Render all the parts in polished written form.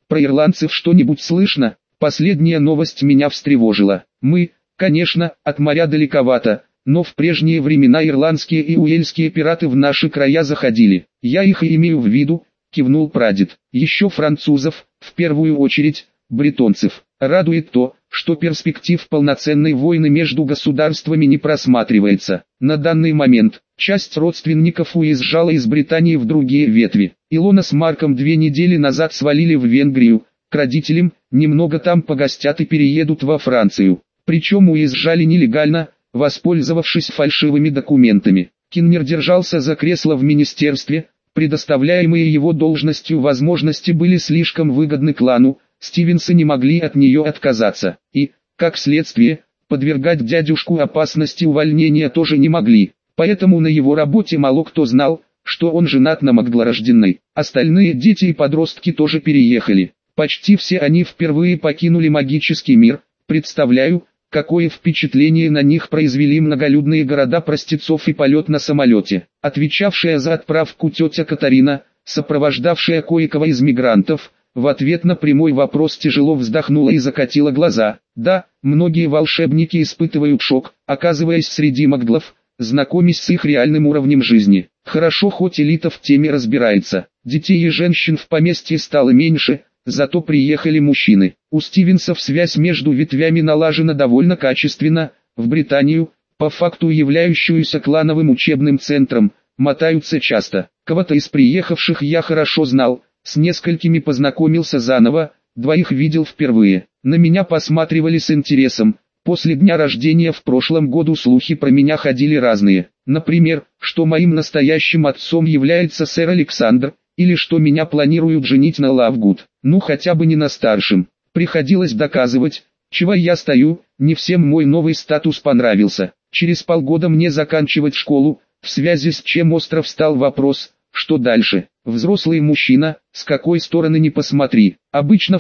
Про ирландцев что-нибудь слышно? Последняя новость меня встревожила. Мы, конечно, от моря далековато, но в прежние времена ирландские и уэльские пираты в наши края заходили. Я их и имею в виду, кивнул прадед. Еще французов, в первую очередь, бретонцев. Радует то, что перспектив полноценной войны между государствами не просматривается. На данный момент, часть родственников уезжала из Британии в другие ветви. Илона с Марком 2 недели назад свалили в Венгрию, к родителям, немного там погостят и переедут во Францию. Причем уезжали нелегально, воспользовавшись фальшивыми документами. Киннер держался за кресло в министерстве, предоставляемые его должностью возможности были слишком выгодны клану, Стивенсы не могли от нее отказаться, и, как следствие, подвергать дядюшку опасности увольнения тоже не могли, поэтому на его работе мало кто знал, что он женат на Макглорожденной. Остальные дети и подростки тоже переехали, почти все они впервые покинули магический мир. Представляю, какое впечатление на них произвели многолюдные города простецов и полет на самолете. Отвечавшая за отправку тетя Катарина, сопровождавшая кое-кого из мигрантов, в ответ на прямой вопрос тяжело вздохнула и закатила глаза. Да, многие волшебники испытывают шок, оказываясь среди магглов, знакомясь с их реальным уровнем жизни. Хорошо, хоть элита в теме разбирается. Детей и женщин в поместье стало меньше, зато приехали мужчины. У Стивенсов связь между ветвями налажена довольно качественно. В Британию, по факту являющуюся клановым учебным центром, мотаются часто. Кого-то из приехавших я хорошо знал, с несколькими познакомился заново, 2 видел впервые. На меня посматривали с интересом. После дня рождения в прошлом году слухи про меня ходили разные. Например, что моим настоящим отцом является сэр Александр, или что меня планируют женить на Лавгуд. Ну хотя бы не на старшем. Приходилось доказывать, чего я стою, не всем мой новый статус понравился. Через полгода мне заканчивать школу, в связи с чем остро встал вопрос, что дальше. Взрослый мужчина, с какой стороны ни посмотри. Обычно в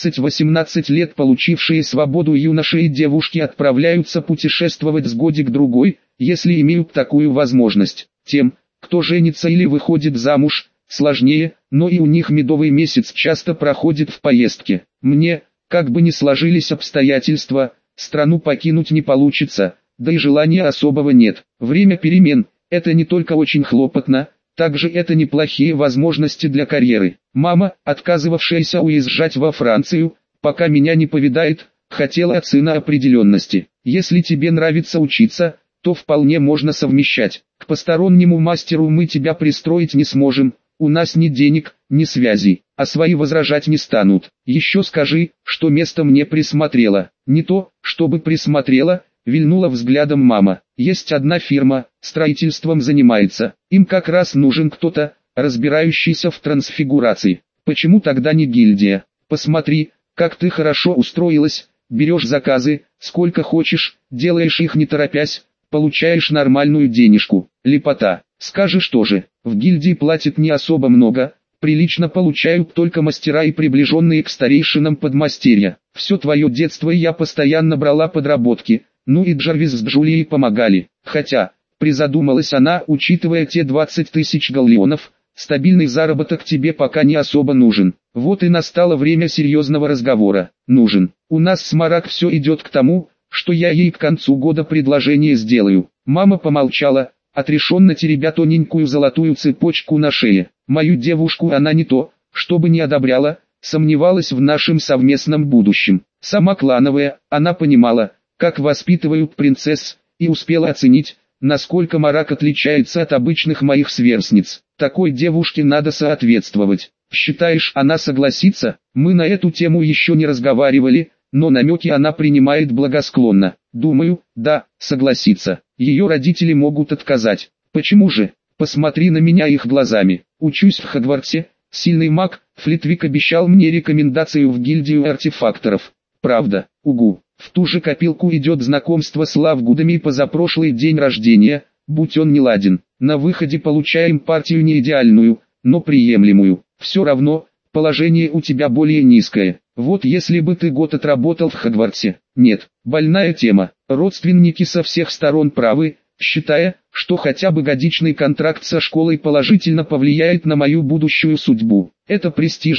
17-18 лет получившие свободу юноши и девушки отправляются путешествовать с годик-другой, если имеют такую возможность. Тем, кто женится или выходит замуж, сложнее, но и у них медовый месяц часто проходит в поездке. Мне, как бы ни сложились обстоятельства, страну покинуть не получится, да и желания особого нет. Время перемен – это не только очень хлопотно, также это неплохие возможности для карьеры. Мама, отказывавшаяся уезжать во Францию, пока меня не повидает, хотела от сына определенности. Если тебе нравится учиться, то вполне можно совмещать. К постороннему мастеру мы тебя пристроить не сможем, у нас ни денег, ни связей, а свои возражать не станут. Еще скажи, что место мне присмотрела. Не то, чтобы присмотрела, вильнула взглядом мама. Есть одна фирма, строительством занимается. Им как раз нужен кто-то, разбирающийся в трансфигурации. Почему тогда не гильдия? Посмотри, как ты хорошо устроилась, берешь заказы, сколько хочешь, делаешь их не торопясь, получаешь нормальную денежку. Лепота. Скажешь тоже, в гильдии платят не особо много, прилично получают только мастера и приближенные к старейшинам подмастерья. Все твое детство я постоянно брала подработки. Ну и Джарвис с Джулией помогали, хотя, призадумалась она, учитывая те 20 тысяч галлеонов, стабильный заработок тебе пока не особо нужен. Вот и настало время серьезного разговора. Нужен. У нас с Марак все идет к тому, что я ей к концу года предложение сделаю. Мама помолчала, отрешенно теребя тоненькую золотую цепочку на шее. Мою девушку она не то, чтобы не одобряла, сомневалась в нашем совместном будущем. Сама клановая, она понимала, как воспитывают принцесс, и успела оценить, насколько Марак отличается от обычных моих сверстниц. Такой девушке надо соответствовать. Считаешь, она согласится? Мы на эту тему еще не разговаривали, но намеки она принимает благосклонно. Думаю, да, согласится. Ее родители могут отказать. Почему же? Посмотри на меня их глазами. Учусь в Хогвартсе, сильный маг, Флитвик обещал мне рекомендацию в гильдию артефакторов. Правда, угу. В ту же копилку идет знакомство с Лавгудами и позапрошлый день рождения, будь он неладен. На выходе получаем партию не идеальную, но приемлемую. Все равно, положение у тебя более низкое. Вот если бы ты год отработал в Хогвартсе. Нет, больная тема. Родственники со всех сторон правы, считая, что хотя бы годичный контракт со школой положительно повлияет на мою будущую судьбу. Это престижно,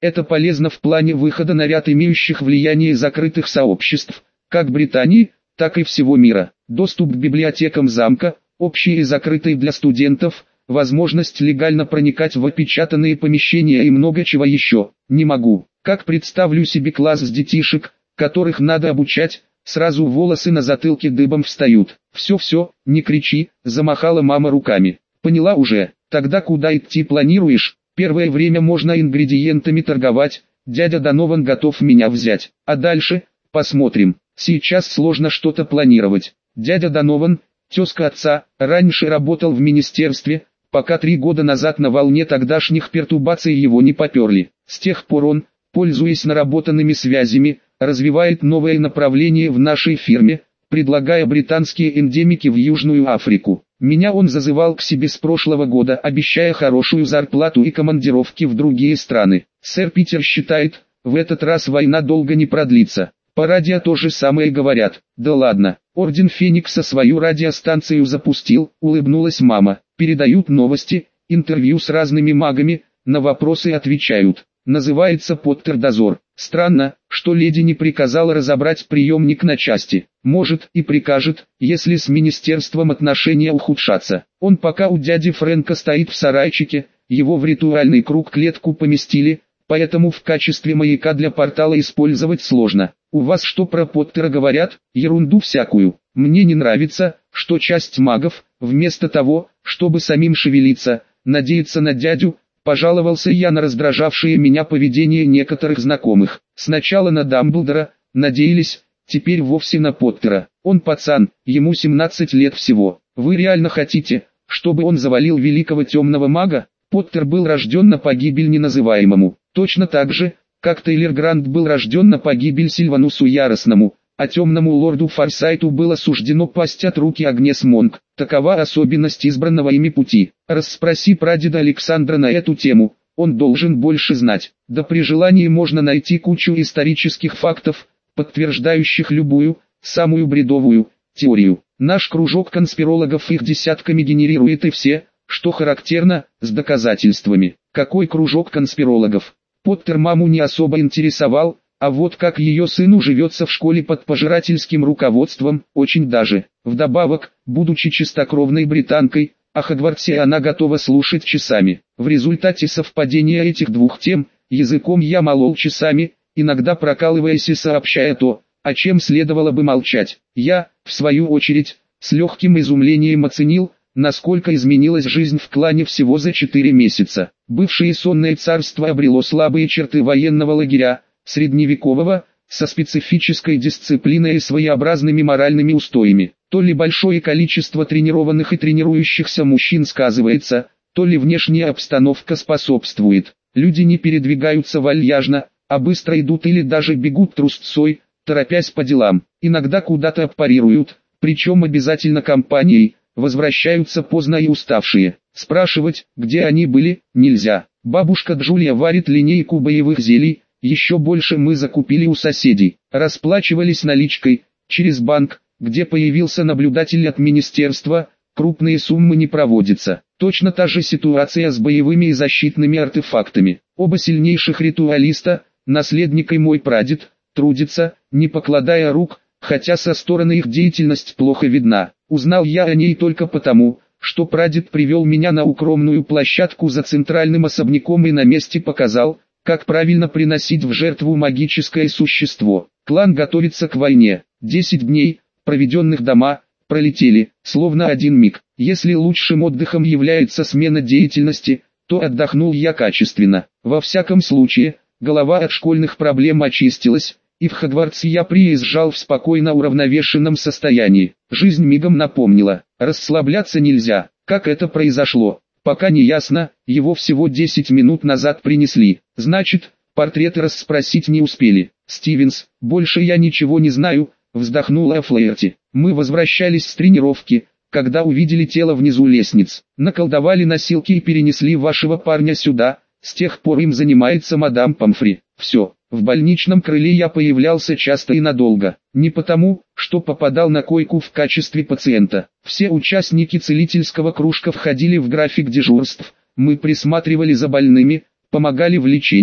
Это полезно в плане выхода на ряд имеющих влияние закрытых сообществ, как Британии, так и всего мира. Доступ к библиотекам замка, общие и закрытые для студентов, возможность легально проникать в опечатанные помещения и много чего еще. Не могу. Как представлю себе класс детишек, которых надо обучать, сразу волосы на затылке дыбом встают. «Все, не кричи», — замахала мама руками. «Поняла уже. Тогда куда идти планируешь? Первое время можно ингредиентами торговать, дядя Донован готов меня взять. А дальше, посмотрим. Сейчас сложно что-то планировать. Дядя Донован, тезка отца, раньше работал в министерстве, пока 3 года назад на волне тогдашних пертурбаций его не поперли. С тех пор он, пользуясь наработанными связями, развивает новое направление в нашей фирме, предлагая британские эндемики в Южную Африку. Меня он зазывал к себе с прошлого года, обещая хорошую зарплату и командировки в другие страны. Сэр Питер считает, в этот раз война долго не продлится. По радио то же самое говорят. Да ладно, Орден Феникса свою радиостанцию запустил, улыбнулась мама. Передают новости, интервью с разными магами, на вопросы отвечают. Называется «Поттер-дозор». Странно, что леди не приказала разобрать приемник на части. Может и прикажет, если с министерством отношения ухудшатся. Он пока у дяди Фрэнка стоит в сарайчике, его в ритуальный круг-клетку поместили, поэтому в качестве маяка для портала использовать сложно. У вас что про Поттера говорят? Ерунду всякую. Мне не нравится, что часть магов, вместо того, чтобы самим шевелиться, надеяться на дядю, пожаловался я на раздражавшее меня поведение некоторых знакомых. Сначала на Дамблдора, надеялись, теперь вовсе на Поттера. Он пацан, ему 17 лет всего. Вы реально хотите, чтобы он завалил великого темного мага? Поттер был рожден на погибель неназываемому. Точно так же, как Тейлор Грант был рожден на погибель Сильванусу Яростному, а темному лорду Форсайту было суждено пасть от руки Агнес Монк. Такова особенность избранного ими пути. Расспроси прадеда Александра на эту тему, он должен больше знать. Да при желании можно найти кучу исторических фактов, подтверждающих любую, самую бредовую, теорию. Наш кружок конспирологов их десятками генерирует и все, что характерно, с доказательствами. Какой кружок конспирологов? Поттер маму не особо интересовал, а вот как ее сыну живется в школе под пожирательским руководством, очень даже. Вдобавок, будучи чистокровной британкой, о Хогвартсе она готова слушать часами. В результате совпадения этих двух тем, языком я молол часами, иногда прокалываясь и сообщая то, о чем следовало бы молчать. Я, в свою очередь, с легким изумлением оценил, насколько изменилась жизнь в клане всего за 4 месяца. Бывшее сонное царство обрело слабые черты военного лагеря, средневекового, со специфической дисциплиной и своеобразными моральными устоями. То ли большое количество тренированных и тренирующихся мужчин сказывается, то ли внешняя обстановка способствует. Люди не передвигаются вальяжно, а быстро идут или даже бегут трусцой, торопясь по делам. Иногда куда-то аппарируют, причем обязательно компанией, возвращаются поздно и уставшие. Спрашивать, где они были, нельзя. Бабушка Джулия варит линейку боевых зелий, еще больше мы закупили у соседей. Расплачивались наличкой, через банк, где появился наблюдатель от министерства, крупные суммы не проводятся. Точно та же ситуация с боевыми и защитными артефактами. Оба сильнейших ритуалиста, наследник и мой прадед, трудятся, не покладая рук, хотя со стороны их деятельность плохо видна. Узнал я о ней только потому, что прадед привел меня на укромную площадку за центральным особняком и на месте показал, как правильно приносить в жертву магическое существо. Клан готовится к войне. 10 дней, проведенных дома, пролетели, словно один миг. Если лучшим отдыхом является смена деятельности, то отдохнул я качественно. Во всяком случае, голова от школьных проблем очистилась, и в Хогвартс я приезжал в спокойно уравновешенном состоянии. Жизнь мигом напомнила, расслабляться нельзя. Как это произошло, пока не ясно, его всего 10 минут назад принесли. Значит, портреты расспросить не успели. Стивенс, больше я ничего не знаю, вздохнула Флэйрти. Мы возвращались с тренировки, когда увидели тело внизу лестниц. Наколдовали носилки и перенесли вашего парня сюда, с тех пор им занимается мадам Помфри. Все. В больничном крыле я появлялся часто и надолго, не потому, что попадал на койку в качестве пациента. Все участники целительского кружка входили в график дежурств, мы присматривали за больными, помогали в лечении,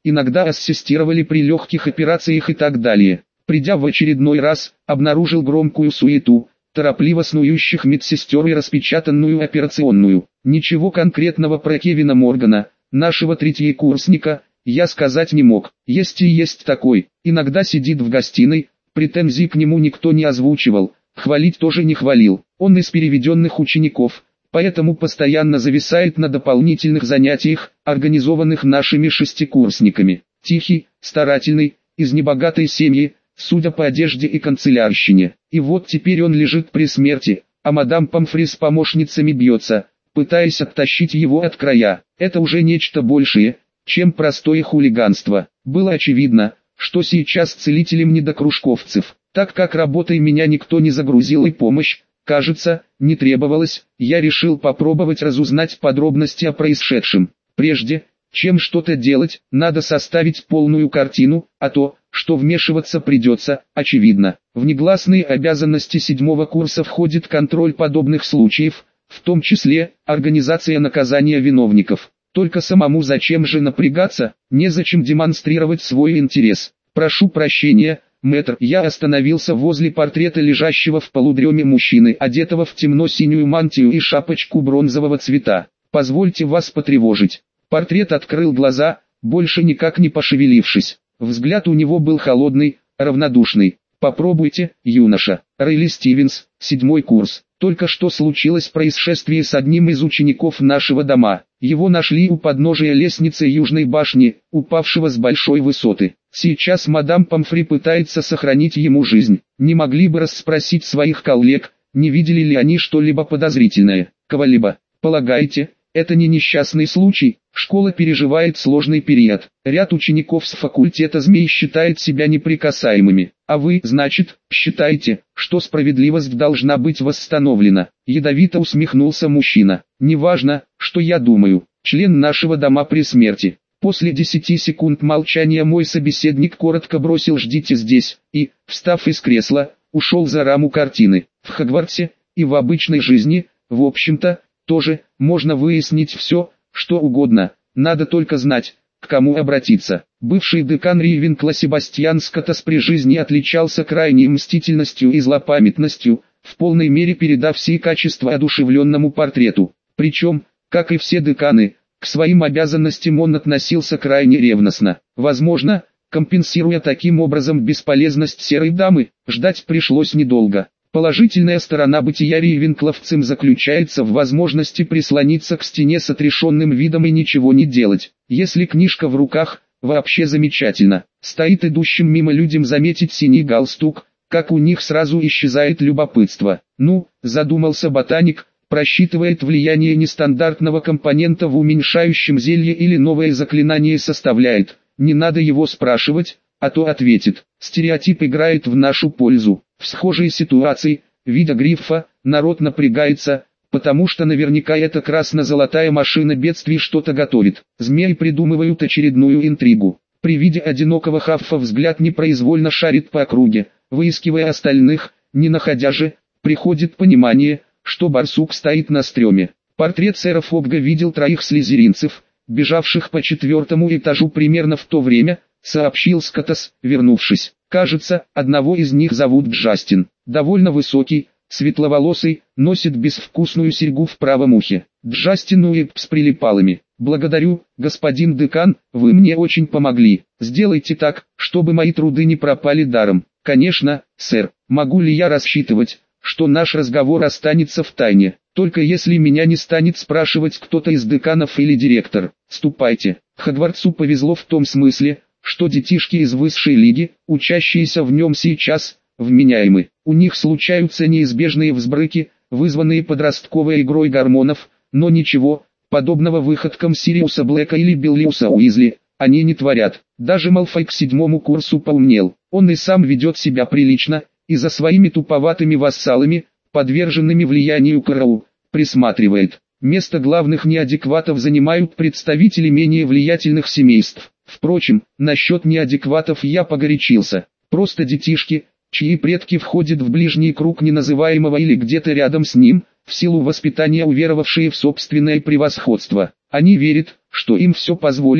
иногда ассистировали при легких операциях и так далее. Придя в очередной раз, обнаружил громкую суету, торопливо снующих медсестер и распечатанную операционную. Ничего конкретного про Кевина Моргана, нашего третьекурсника, я сказать не мог. Есть и есть такой, иногда сидит в гостиной, претензий к нему никто не озвучивал, хвалить тоже не хвалил. Он из переведенных учеников, поэтому постоянно зависает на дополнительных занятиях, организованных нашими шестикурсниками. Тихий, старательный, из небогатой семьи, судя по одежде и канцелярщине. И вот теперь он лежит при смерти, а мадам Помфри с помощницами бьется, пытаясь оттащить его от края. Это уже нечто большее, чем простое хулиганство. Было очевидно, что сейчас целителям не до кружковцев. Так как работой меня никто не загрузил и помощь, кажется, не требовалось, я решил попробовать разузнать подробности о происшедшем. Прежде, чем что-то делать, надо составить полную картину, а то, что вмешиваться придется, очевидно. В негласные обязанности 7-го курса входит контроль подобных случаев, в том числе, организация наказания виновников. Только самому зачем же напрягаться, незачем демонстрировать свой интерес. Прошу прощения, мэтр, я остановился возле портрета лежащего в полудреме мужчины, одетого в темно-синюю мантию и шапочку бронзового цвета. Позвольте вас потревожить. Портрет открыл глаза, больше никак не пошевелившись. Взгляд у него был холодный, равнодушный. «Попробуйте, юноша». Райли Стивенс, 7-й курс. Только что случилось происшествие с одним из учеников нашего дома. Его нашли у подножия лестницы Южной башни, упавшего с большой высоты. Сейчас мадам Помфри пытается сохранить ему жизнь. Не могли бы расспросить своих коллег, не видели ли они что-либо подозрительное? Кого-либо? Полагаете, это не несчастный случай? Школа переживает сложный период. Ряд учеников с факультета змей считает себя неприкасаемыми. А вы, значит, считаете, что справедливость должна быть восстановлена? Ядовито усмехнулся мужчина. Неважно, что я думаю. Член нашего дома при смерти. После 10 секунд молчания мой собеседник коротко бросил «ждите здесь» и, встав из кресла, ушел за раму картины. В Хогвартсе и в обычной жизни, в общем-то, тоже можно выяснить все, что угодно, надо только знать, к кому обратиться. Бывший декан Ривенкла Себастьян Скотас при жизни отличался крайней мстительностью и злопамятностью, в полной мере передав все качества одушевленному портрету. Причем, как и все деканы, к своим обязанностям он относился крайне ревностно. Возможно, компенсируя таким образом бесполезность серой дамы, ждать пришлось недолго. Положительная сторона бытия рейвенкловцем заключается в возможности прислониться к стене с отрешенным видом и ничего не делать. Если книжка в руках, вообще замечательно. Стоит идущим мимо людям заметить синий галстук, как у них сразу исчезает любопытство. Ну, задумался ботаник, просчитывает влияние нестандартного компонента в уменьшающем зелье или новое заклинание составляет. Не надо его спрашивать, а то ответит. Стереотип играет в нашу пользу. В схожей ситуации, видя Гриффа, народ напрягается, потому что наверняка эта красно-золотая машина бедствий что-то готовит. Змеи придумывают очередную интригу. При виде одинокого Хаффа взгляд непроизвольно шарит по округе, выискивая остальных, не находя же, приходит понимание, что барсук стоит на стреме. Портрет сэра Фогга видел 3 слизеринцев, бежавших по 4-му этажу примерно в то время, сообщил Скотас, вернувшись. Кажется, одного из них зовут Джастин. Довольно высокий, светловолосый, носит безвкусную серьгу в правом ухе. Джастин Уэбб с прилипалами. Благодарю, господин декан, вы мне очень помогли. Сделайте так, чтобы мои труды не пропали даром. Конечно, сэр. Могу ли я рассчитывать, что наш разговор останется в тайне? Только если меня не станет спрашивать кто-то из деканов или директор. Ступайте. Хогвартсу повезло в том смысле, что детишки из высшей лиги, учащиеся в нем сейчас, вменяемы. У них случаются неизбежные взбрыки, вызванные подростковой игрой гормонов, но ничего, подобного выходкам Сириуса Блэка или Биллиуса Уизли, они не творят. Даже Малфой к 7-му курсу поумнел. Он и сам ведет себя прилично, и за своими туповатыми вассалами, подверженными влиянию Кроу, присматривает. Место главных неадекватов занимают представители менее влиятельных семейств. Впрочем, насчет неадекватов я погорячился. Просто детишки, чьи предки входят в ближний круг неназываемого или где-то рядом с ним, в силу воспитания уверовавшие в собственное превосходство. Они верят, что им все позволено,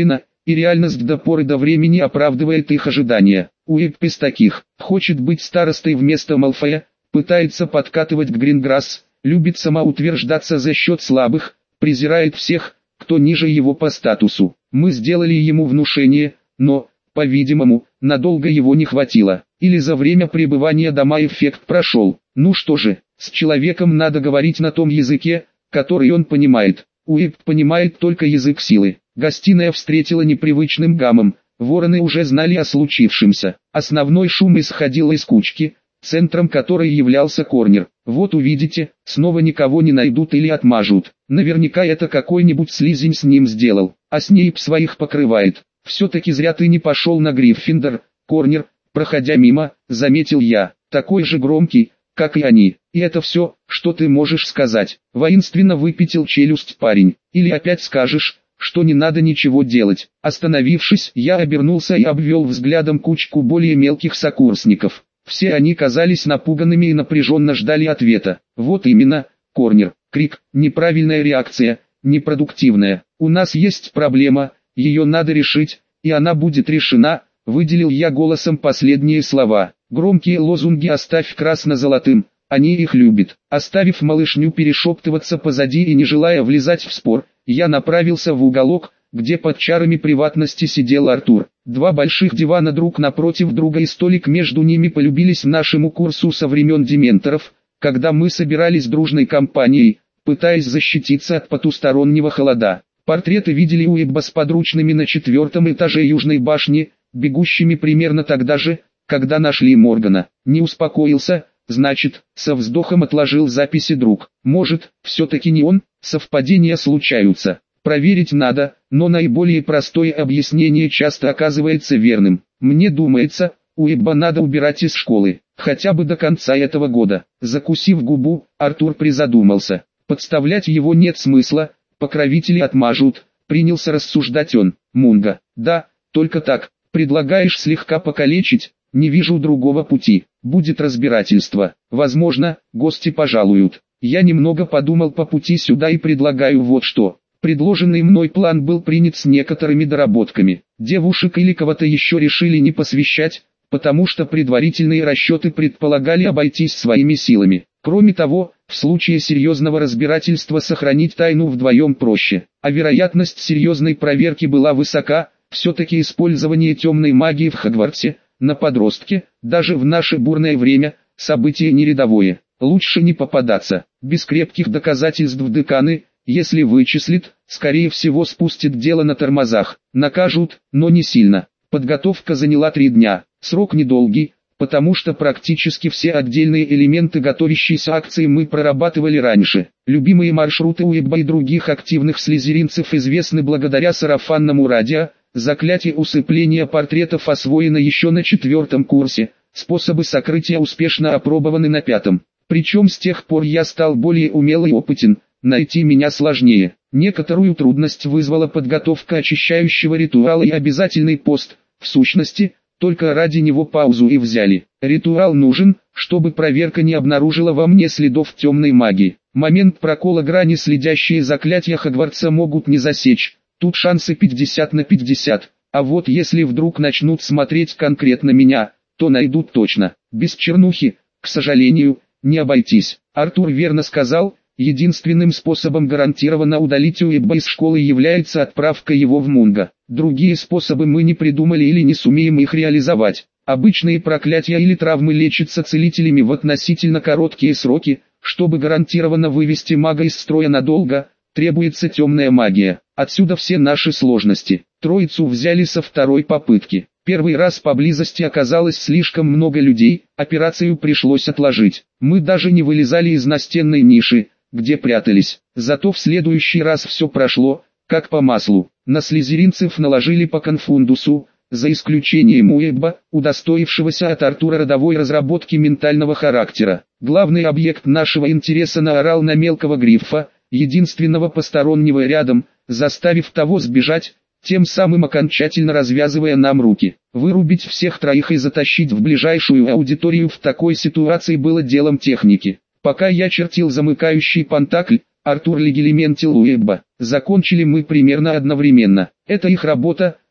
и реальность до поры до времени оправдывает их ожидания. Уэбб из таких, хочет быть старостой вместо Малфоя, пытается подкатывать к Гринграсс, любит самоутверждаться за счет слабых, презирает всех, кто ниже его по статусу. Мы сделали ему внушение, но, по-видимому, надолго его не хватило. Или за время пребывания дома эффект прошел. Ну что же, с человеком надо говорить на том языке, который он понимает. Уэбб понимает только язык силы. Гостиная встретила непривычным гамом. Вороны уже знали о случившемся. Основной шум исходил из кучки, центром которой являлся Корнер. Вот увидите, снова никого не найдут или отмажут. Наверняка это какой-нибудь слизень с ним сделал, а Снейп своих покрывает. Все-таки зря ты не пошел на Гриффиндор, Корнер, проходя мимо, заметил я. Такой же громкий, как и они. И это все, что ты можешь сказать. Воинственно выпятил челюсть парень. Или опять скажешь, что не надо ничего делать. Остановившись, я обернулся и обвел взглядом кучку более мелких сокурсников. Все они казались напуганными и напряженно ждали ответа. Вот именно, Корнер, крик, неправильная реакция, непродуктивная. У нас есть проблема, ее надо решить, и она будет решена, выделил я голосом последние слова. Громкие лозунги оставь красно-золотым, они их любят. Оставив малышню перешептываться позади и не желая влезать в спор, я направился в уголок, где под чарами приватности сидел Артур. Два больших дивана друг напротив друга и столик между ними полюбились нашему курсу со времен дементоров, когда мы собирались дружной компанией, пытаясь защититься от потустороннего холода. Портреты видели Уэбба с подручными на 4-м этаже Южной башни, бегущими примерно тогда же, когда нашли Моргана. Не успокоился, значит, со вздохом отложил записи друг. Может, все-таки не он, совпадения случаются. Проверить надо, но наиболее простое объяснение часто оказывается верным. Мне думается, Уэбба надо убирать из школы, хотя бы до конца этого года. Закусив губу, Артур призадумался. Подставлять его нет смысла, покровители отмажут, принялся рассуждать он. Мунга, да, только так, предлагаешь слегка покалечить, не вижу другого пути, будет разбирательство. Возможно, гости пожалуют. Я немного подумал по пути сюда и предлагаю вот что. Предложенный мной план был принят с некоторыми доработками. Девушек или кого-то еще решили не посвящать, потому что предварительные расчеты предполагали обойтись своими силами. Кроме того, в случае серьезного разбирательства сохранить тайну вдвоем проще, а вероятность серьезной проверки была высока. Все-таки использование темной магии в Хогвартсе, на подростке, даже в наше бурное время, событие не рядовое. Лучше не попадаться. Без крепких доказательств деканы, если вычислит, скорее всего спустит дело на тормозах. Накажут, но не сильно. Подготовка заняла 3 дня. Срок недолгий, потому что практически все отдельные элементы готовящейся акции мы прорабатывали раньше. Любимые маршруты Уэбба и других активных слизеринцев известны благодаря сарафанному радио. Заклятие усыпления портретов освоено еще на 4-м курсе. Способы сокрытия успешно опробованы на 5-м. Причем с тех пор я стал более умел и опытен. Найти меня сложнее. Некоторую трудность вызвала подготовка очищающего ритуала и обязательный пост. В сущности, только ради него паузу и взяли. Ритуал нужен, чтобы проверка не обнаружила во мне следов темной магии. Момент прокола грани следящие заклятия Хогвартса могут не засечь. Тут шансы 50 на 50. А вот если вдруг начнут смотреть конкретно меня, то найдут точно. Без чернухи, к сожалению, не обойтись. Артур верно сказал. Единственным способом гарантированно удалить Уэбба из школы является отправка его в Мунго. Другие способы мы не придумали или не сумеем их реализовать. Обычные проклятия или травмы лечатся целителями в относительно короткие сроки. Чтобы гарантированно вывести мага из строя надолго, требуется темная магия. Отсюда все наши сложности. Троицу взяли со 2-й попытки. Первый раз поблизости оказалось слишком много людей, операцию пришлось отложить. Мы даже не вылезали из настенной ниши, где прятались. Зато в следующий раз все прошло, как по маслу. На слизеринцев наложили по конфундусу, за исключением Уэбба, удостоившегося от Артура родовой разработки ментального характера. Главный объект нашего интереса наорал на мелкого Гриффа, единственного постороннего рядом, заставив того сбежать, тем самым окончательно развязывая нам руки. Вырубить всех 3 и затащить в ближайшую аудиторию в такой ситуации было делом техники. Пока я чертил замыкающий пентакль, Артур легилиментил Уэбба. Закончили мы примерно одновременно. Это их работа,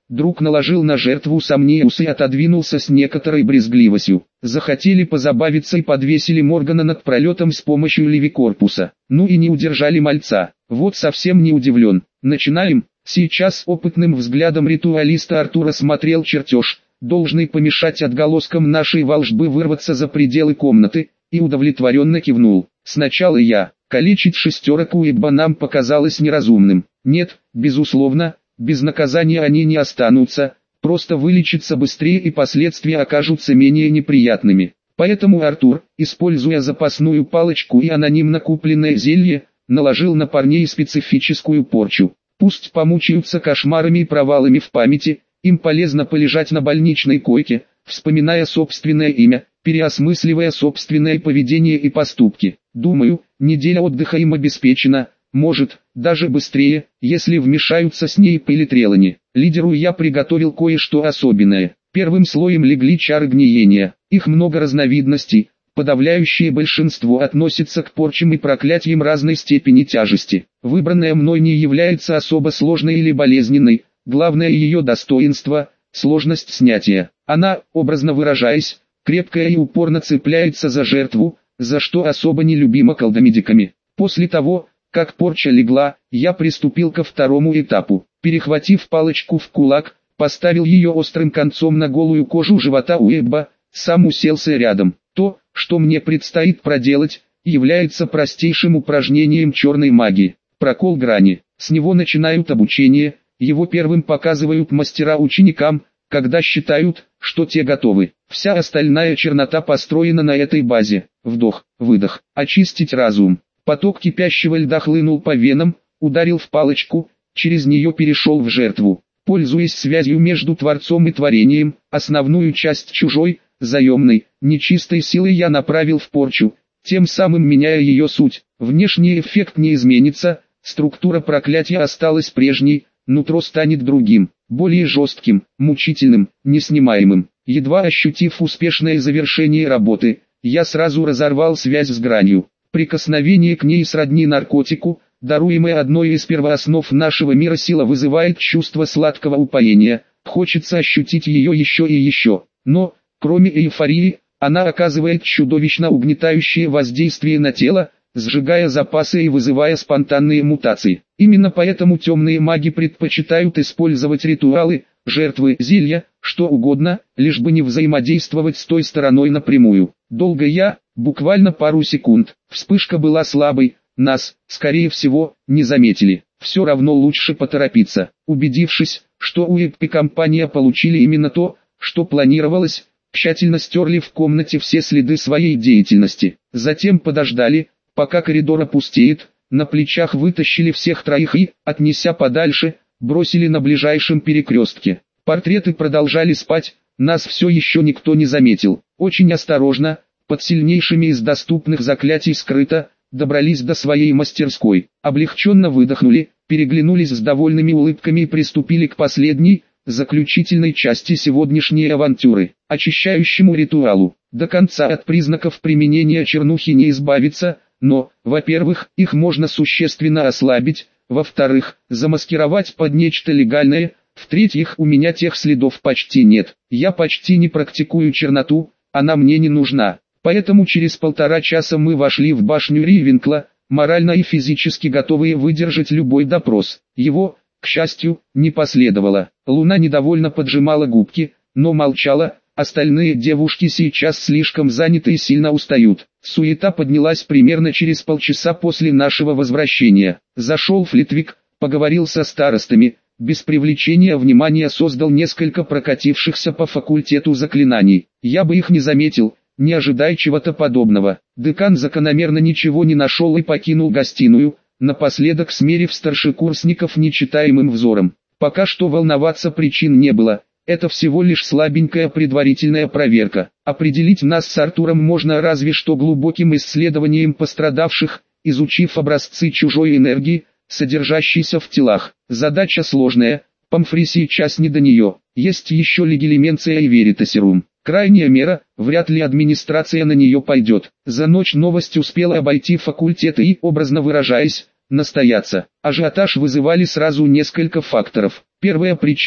Друг наложил на жертву Сомниус и отодвинулся с некоторой брезгливостью. Захотели позабавиться и подвесили Моргана над пролетом с помощью левикорпуса. Ну и не удержали мальца. Вот совсем не удивлен. Начинаем. Сейчас опытным взглядом ритуалиста Артур осмотрел чертеж, должный помешать отголоскам нашей волшбы вырваться за пределы комнаты, и удовлетворенно кивнул. Сначала я. Калечить шестерок Уэбба нам показалось неразумным. Нет, безусловно, без наказания они не останутся, просто вылечатся быстрее и последствия окажутся менее неприятными. Поэтому Артур, используя запасную палочку и анонимно купленное зелье, наложил на парней специфическую порчу. Пусть помучаются кошмарами и провалами в памяти, им полезно полежать на больничной койке, вспоминая собственное имя, переосмысливая собственное поведение и поступки. Думаю, неделя отдыха им обеспечена, может, даже быстрее, если вмешаются с ней Пелетрелани. Лидеру я приготовил кое-что особенное. Первым слоем легли чары гниения. Их много разновидностей, подавляющее большинство относится к порчам и проклятиям разной степени тяжести. Выбранная мной не является особо сложной или болезненной, главное ее достоинство – сложность снятия. Она, образно выражаясь, крепкая и упорно цепляется за жертву, за что особо не любима колдомедиками. После того, как порча легла, я приступил ко второму этапу. Перехватив палочку в кулак, поставил ее острым концом на голую кожу живота Уэбба, сам уселся рядом. То, что мне предстоит проделать, является простейшим упражнением черной магии. Прокол грани. С него начинают обучение, его первым показывают мастера ученикам, когда считают, что те готовы. Вся остальная чернота построена на этой базе. Вдох, выдох, очистить разум. Поток кипящего льда хлынул по венам, ударил в палочку, через нее перешел в жертву. Пользуясь связью между Творцом и Творением, основную часть чужой, заемной, нечистой силы я направил в порчу, тем самым меняя ее суть. Внешний эффект не изменится, структура проклятия осталась прежней, нутро станет другим, более жестким, мучительным, неснимаемым. Едва ощутив успешное завершение работы, я сразу разорвал связь с гранью. Прикосновение к ней сродни наркотику, даруемое одной из первооснов нашего мира. Сила вызывает чувство сладкого упоения, хочется ощутить ее еще и еще. Но, кроме эйфории, она оказывает чудовищно угнетающее воздействие на тело, сжигая запасы и вызывая спонтанные мутации. Именно поэтому темные маги предпочитают использовать ритуалы, жертвы, зелья, что угодно, лишь бы не взаимодействовать с той стороной напрямую. Долго я, буквально пару секунд, вспышка была слабой, нас, скорее всего, не заметили. Все равно лучше поторопиться. Убедившись, что Уэбб и компания получили именно то, что планировалось, тщательно стерли в комнате все следы своей деятельности. Затем подождали, пока коридор опустеет, на плечах вытащили всех троих и, отнеся подальше, бросили на ближайшем перекрестке. Портреты продолжали спать, нас все еще никто не заметил. Очень осторожно, под сильнейшими из доступных заклятий скрыто, добрались до своей мастерской. Облегченно выдохнули, переглянулись с довольными улыбками и приступили к последней, заключительной части сегодняшней авантюры, очищающему ритуалу. До конца от признаков применения чернухи не избавиться, но, во-первых, их можно существенно ослабить, во-вторых, замаскировать под нечто легальное, в-третьих, у меня тех следов почти нет. Я почти не практикую черноту, она мне не нужна. Поэтому через 1,5 часа мы вошли в башню Ривенкла, морально и физически готовые выдержать любой допрос. Его, к счастью, не последовало. Луна недовольно поджимала губки, но молчала, остальные девушки сейчас слишком заняты и сильно устают. Суета поднялась примерно через полчаса после нашего возвращения. Зашел Флитвик, поговорил со старостами, без привлечения внимания создал несколько прокатившихся по факультету заклинаний. Я бы их не заметил, не ожидая чего-то подобного. Декан закономерно ничего не нашел и покинул гостиную, напоследок смерив старшекурсников нечитаемым взором. Пока что волноваться причин не было, это всего лишь слабенькая предварительная проверка. Определить нас с Артуром можно разве что глубоким исследованием пострадавших, изучив образцы чужой энергии, содержащейся в телах. Задача сложная, Помфри сейчас не до нее. Есть еще Легилименция и Веритасерум. Крайняя мера, вряд ли администрация на нее пойдет. За ночь новость успела обойти факультеты и, образно выражаясь, настояться. Ажиотаж вызывали сразу несколько факторов. Первая причина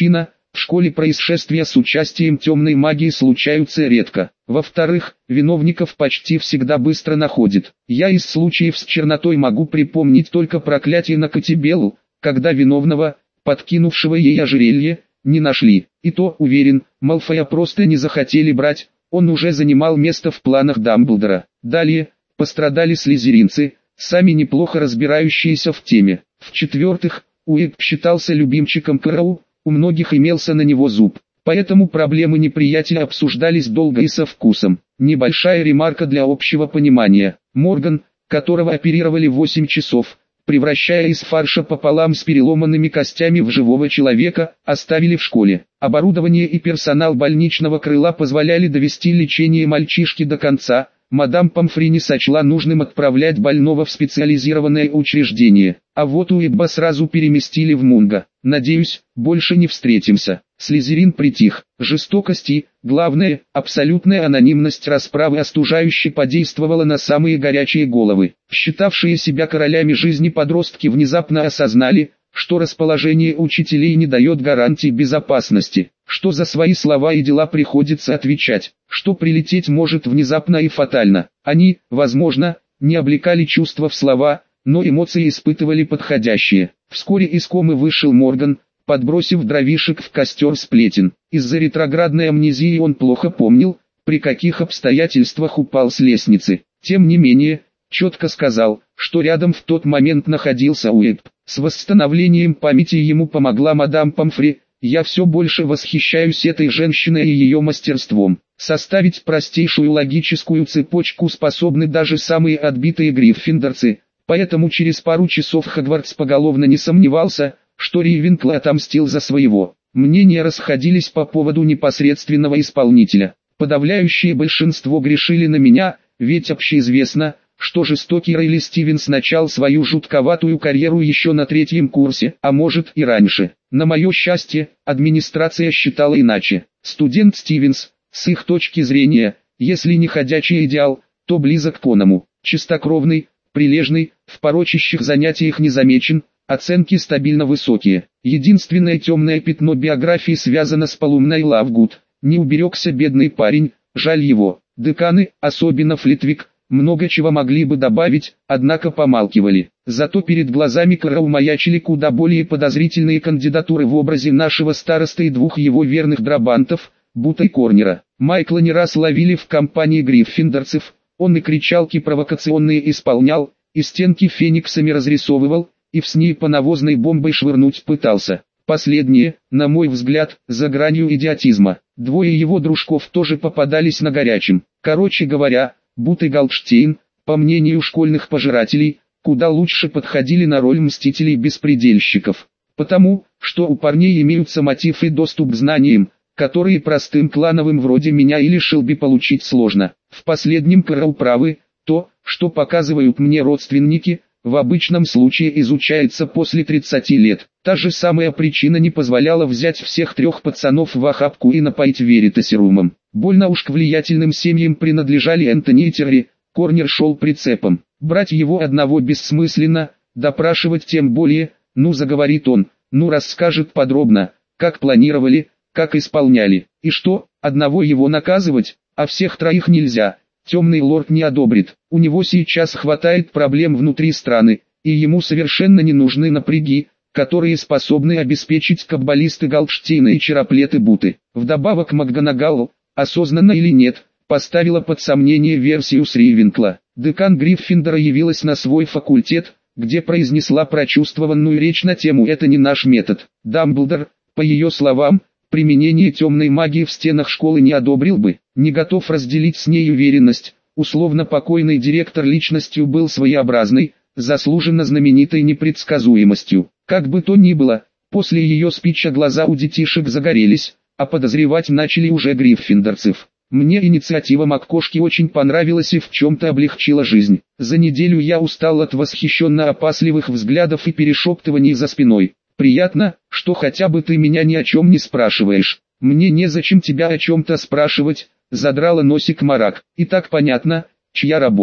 в школе происшествия с участием темной магии случаются редко. Во-вторых, виновников почти всегда быстро находят. Я из случаев с чернотой могу припомнить только проклятие на Котибелу, когда виновного, подкинувшего ей ожерелье, не нашли. И то, уверен, Малфоя просто не захотели брать, он уже занимал место в планах Дамблдора. Далее, пострадали слизеринцы, сами неплохо разбирающиеся в теме. В-четвертых, Уэйб считался любимчиком Кэрроу, у многих имелся на него зуб. Поэтому проблемы неприятеля обсуждались долго и со вкусом. Небольшая ремарка для общего понимания. Морган, которого оперировали 8 часов, превращая из фарша пополам с переломанными костями в живого человека, оставили в школе. Оборудование и персонал больничного крыла позволяли довести лечение мальчишки до конца. Мадам Помфри не сочла нужным отправлять больного в специализированное учреждение. А вот Уэйба сразу переместили в Мунго. Надеюсь, больше не встретимся. Слизерин притих. Жестокость и, главное, абсолютная анонимность расправы остужающе подействовала на самые горячие головы. Считавшие себя королями жизни подростки внезапно осознали, что расположение учителей не дает гарантий безопасности, что за свои слова и дела приходится отвечать, что прилететь может внезапно и фатально. Они, возможно, не облекали чувства в слова, но эмоции испытывали подходящие. Вскоре из комы вышел Морган, подбросив дровишек в костер сплетен. Из-за ретроградной амнезии он плохо помнил, при каких обстоятельствах упал с лестницы. Тем не менее, четко сказал, что рядом в тот момент находился Уэйб. С восстановлением памяти ему помогла мадам Помфри. Я все больше восхищаюсь этой женщиной и ее мастерством. Составить простейшую логическую цепочку способны даже самые отбитые гриффиндорцы. Поэтому через пару часов Хогвартс поголовно не сомневался, что Рейвенкла отомстил за своего. Мнения расходились по поводу непосредственного исполнителя. Подавляющее большинство грешили на меня, ведь общеизвестно, что жестокий Рейли Стивенс начал свою жутковатую карьеру еще на 3-м курсе, а может и раньше. На мое счастье, администрация считала иначе. Студент Стивенс, с их точки зрения, если не ходячий идеал, то близок к оному. Чистокровный, прилежный, в порочащих занятиях не замечен, оценки стабильно высокие. Единственное темное пятно биографии связано с Полумной Лавгуд. Не уберегся бедный парень, жаль его. Деканы, особенно Флитвик, много чего могли бы добавить, однако помалкивали. Зато перед глазами Кэрроу маячили куда более подозрительные кандидатуры в образе нашего староста и 2 его верных драбантов, Бута и Корнера. Майкла не раз ловили в компании гриффиндорцев, он и кричалки провокационные исполнял, и стенки фениксами разрисовывал, и в Снейпа навозной бомбой швырнуть пытался. Последнее, на мой взгляд, за гранью идиотизма. 2 его дружков тоже попадались на горячем. Короче говоря, Бут и Галдштейн, по мнению школьных пожирателей, куда лучше подходили на роль мстителей-беспредельщиков. Потому, что у парней имеются мотив и доступ к знаниям, которые простым клановым вроде меня или Шелби получить сложно. В последнем Кэрроу правы, то, что показывают мне родственники, в обычном случае изучается после 30 лет. Та же самая причина не позволяла взять всех 3 пацанов в охапку и напоить веритасирумом. Больно уж к влиятельным семьям принадлежали Энтони и Терри, Корнер шел прицепом. Брать его одного бессмысленно, допрашивать тем более, ну заговорит он, ну расскажет подробно, как планировали, как исполняли. И что, одного его наказывать, а всех 3 нельзя. Темный лорд не одобрит, у него сейчас хватает проблем внутри страны, и ему совершенно не нужны напряги, которые способны обеспечить каббалисты Галдштейна и чероплеты Буты. Вдобавок МакГонагалл, осознанно или нет, поставила под сомнение версию с Рейвенкла. Декан Гриффиндора явилась на свой факультет, где произнесла прочувствованную речь на тему «Это не наш метод». Дамблдор, по ее словам, применение темной магии в стенах школы не одобрил бы, не готов разделить с ней уверенность. Условно покойный директор личностью был своеобразной, заслуженно знаменитой непредсказуемостью. Как бы то ни было, после ее спича глаза у детишек загорелись, а подозревать начали уже гриффиндорцев. Мне инициатива МакКошки очень понравилась и в чем-то облегчила жизнь. За неделю я устал от восхищенно опасливых взглядов и перешептываний за спиной. Приятно, что хотя бы ты меня ни о чем не спрашиваешь. Мне незачем тебя о чем-то спрашивать, задрала носик Марак. И так понятно, чья работа.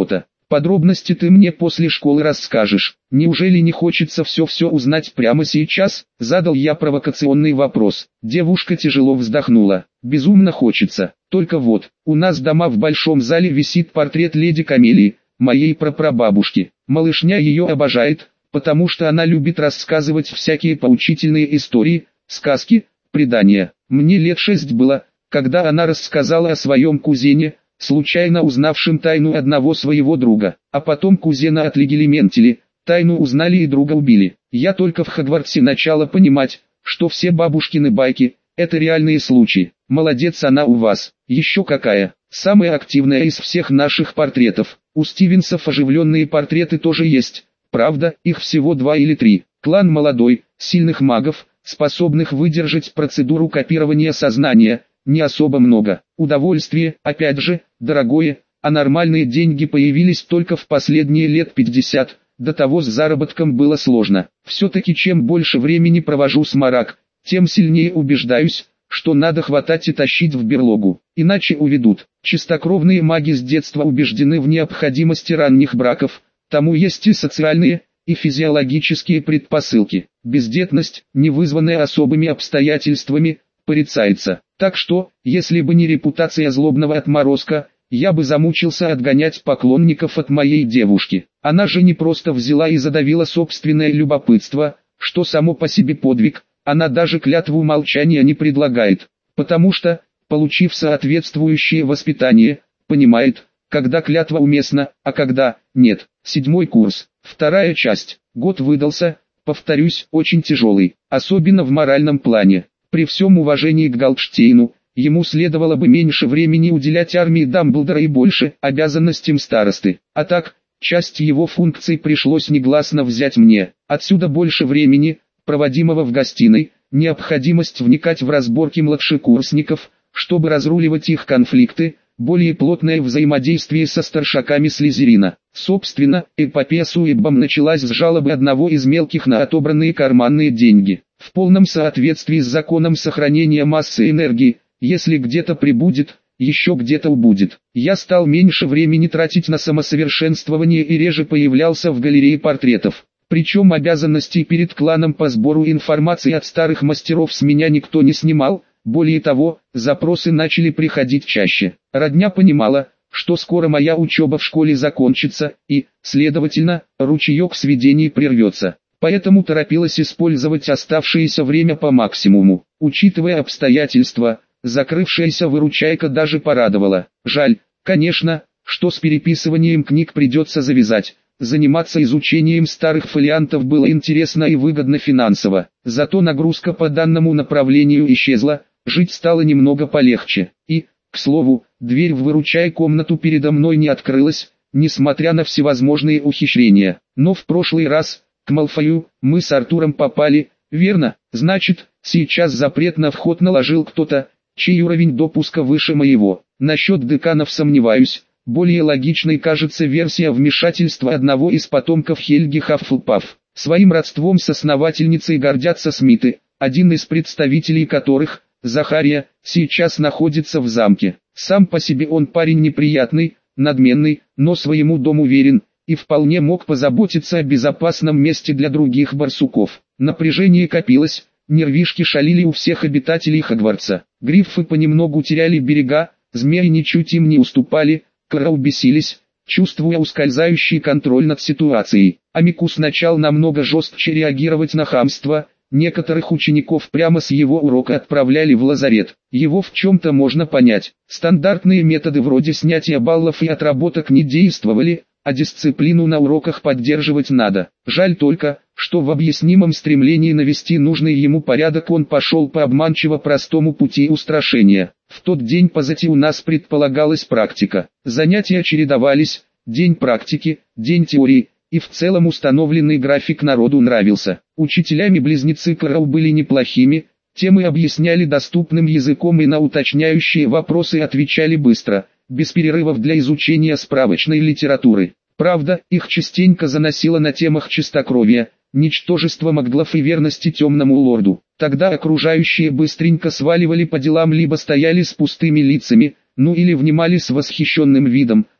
Подробности ты мне после школы расскажешь. Неужели не хочется все узнать прямо сейчас? Задал я провокационный вопрос. Девушка тяжело вздохнула. Безумно хочется. Только вот, у нас дома в большом зале висит портрет леди Камелии, моей прапрабабушки. Малышня ее обожает, потому что она любит рассказывать всякие поучительные истории, сказки, предания. Мне лет 6 было, когда она рассказала о своем кузене, случайно узнавшим тайну одного своего друга, а потом кузена отлегилиментили, тайну узнали и друга убили. Я только в Хогвартсе начала понимать, что все бабушкины байки – это реальные случаи. Молодец она у вас. Еще какая. Самая активная из всех наших портретов. У Стивенсов оживленные портреты тоже есть. Правда, их всего 2 или 3. Клан молодой, сильных магов, способных выдержать процедуру копирования сознания, не особо много. Удовольствие, опять же, дорогое, а нормальные деньги появились только в последние лет 50, до того с заработком было сложно. Все-таки чем больше времени провожу с Марак, тем сильнее убеждаюсь, что надо хватать и тащить в берлогу, иначе уведут. Чистокровные маги с детства убеждены в необходимости ранних браков, тому есть и социальные, и физиологические предпосылки. Бездетность, не вызванная особыми обстоятельствами, порицается. Так что, если бы не репутация злобного отморозка, я бы замучился отгонять поклонников от моей девушки. Она же не просто взяла и задавила собственное любопытство, что само по себе подвиг, она даже клятву молчания не предлагает, потому что, получив соответствующее воспитание, понимает, когда клятва уместна, а когда нет. 7 курс, 2 часть. Год выдался, повторюсь, очень тяжелый, особенно в моральном плане. При всем уважении к Галпштейну, ему следовало бы меньше времени уделять армии Дамблдора и больше обязанностям старосты. А так, часть его функций пришлось негласно взять мне. Отсюда больше времени, проводимого в гостиной, необходимость вникать в разборки младшекурсников, чтобы разруливать их конфликты, более плотное взаимодействие со старшаками Слизерина. Собственно, эпопея с Уэббом началась с жалобы одного из мелких на отобранные карманные деньги. В полном соответствии с законом сохранения массы энергии, если где-то прибудет, еще где-то убудет. Я стал меньше времени тратить на самосовершенствование и реже появлялся в галерее портретов. Причем обязанностей перед кланом по сбору информации от старых мастеров с меня никто не снимал, более того, запросы начали приходить чаще. Родня понимала, что скоро моя учеба в школе закончится, и, следовательно, ручеек сведений прервется. Поэтому торопилась использовать оставшееся время по максимуму. Учитывая обстоятельства, закрывшаяся выручайка даже порадовала. Жаль, конечно, что с переписыванием книг придется завязать. Заниматься изучением старых фолиантов было интересно и выгодно финансово. Зато нагрузка по данному направлению исчезла, жить стало немного полегче. И, к слову, дверь в выручай-комнату передо мной не открылась, несмотря на всевозможные ухищрения. Но в прошлый раз, к Малфою, мы с Артуром попали, верно? Значит, сейчас запрет на вход наложил кто-то, чей уровень допуска выше моего. Насчет деканов сомневаюсь. Более логичной кажется версия вмешательства одного из потомков Хельги Хаффлпаф. Своим родством с основательницей гордятся Смиты, один из представителей которых, Захария, сейчас находится в замке. Сам по себе он парень неприятный, надменный, но своему дому верен, и вполне мог позаботиться о безопасном месте для других барсуков. Напряжение копилось, нервишки шалили у всех обитателей Хогвартса. Гриффы понемногу теряли берега, змеи ничуть им не уступали, Кроу бесились, чувствуя ускользающий контроль над ситуацией. Амикус начал намного жестче реагировать на хамство, некоторых учеников прямо с его урока отправляли в лазарет. Его в чем-то можно понять. Стандартные методы вроде снятия баллов и отработок не действовали, а дисциплину на уроках поддерживать надо. Жаль только, что в объяснимом стремлении навести нужный ему порядок он пошел по обманчиво простому пути устрашения. В тот день по ЗАТи у нас предполагалась практика. Занятия чередовались, день практики, день теории, и в целом установленный график народу нравился. Учителями близнецы Кроу были неплохими, темы объясняли доступным языком и на уточняющие вопросы отвечали быстро, без перерывов для изучения справочной литературы. Правда, их частенько заносило на темах чистокровия, ничтожества маглов и верности темному лорду. Тогда окружающие быстренько сваливали по делам либо стояли с пустыми лицами, ну или внимали с восхищенным видом,